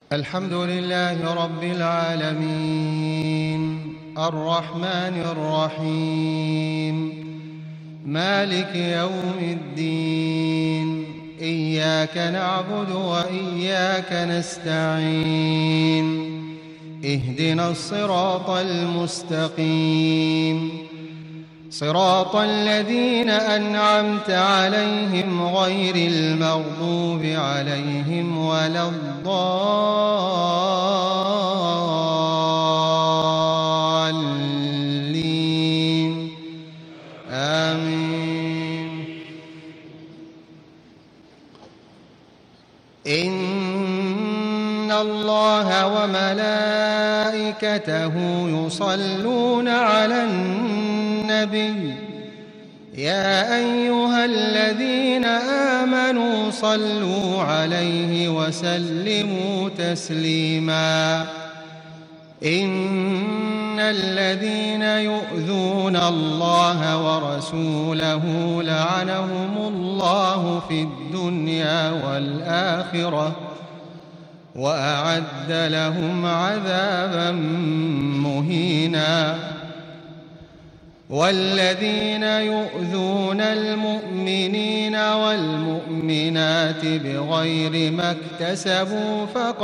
الحمد لله رب العالمين الرحمن الرحيم مالك يوم الدين إياك نعبد وإياك نستعين اهدنا الصراط المستقيم صراط الذين أنعمت عليهم غير المغضوب عليهم ولا الضالين آمين. إن الله وملائكته يصلون على النبي يا أيها الذين آمنوا صلوا عليه وسلموا تسليما. إن الذين يؤذون الله ورسوله لعنهم الله في الدنيا والآخرة وأعد لهم عذابا مهينا. والذين يؤذون المؤمنين والمؤمنات بغير ما اكتسبوا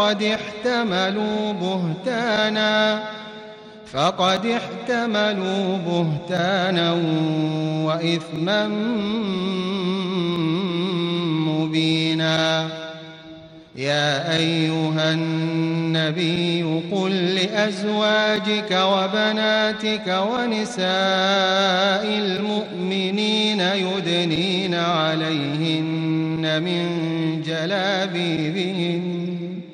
فقد احتملوا بهتانا وإثما مبينا. يا أيها النبي قل لأزواجك وبناتك ونساء المؤمنين يدنين عليهن من جلابيبهن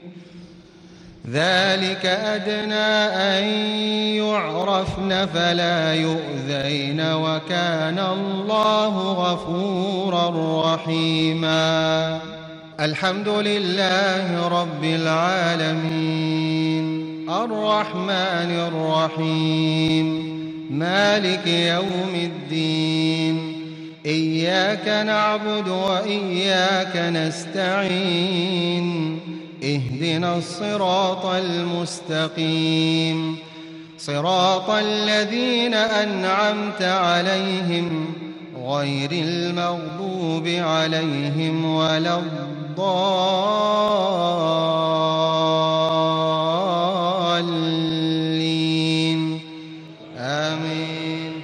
ذلك أدنى أن يعرفن فلا يؤذين وكان الله غفورا رحيما. الحمد لله رب العالمين الرحمن الرحيم مالك يوم الدين إياك نعبد وإياك نستعين اهدنا الصراط المستقيم صراط الذين أنعمت عليهم غير المغضوب عليهم ولا الضالين آمين.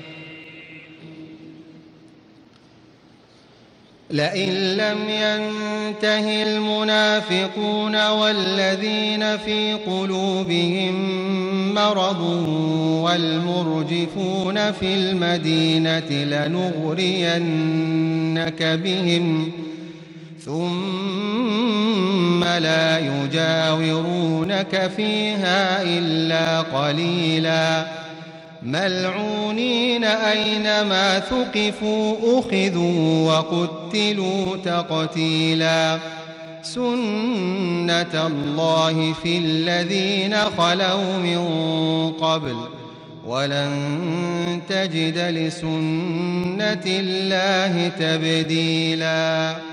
لئن لم ينته المنافقون والذين في قلوبهم مرض والمرجفون في المدينة لنغرينك بهم ثم لا يجاورونك فيها إلا قليلا ملعونين أينما ثقفوا أخذوا وقتلوا تقتيلا. سنة الله في الذين خلوا من قبل ولن تجد لسنة الله تبديلا.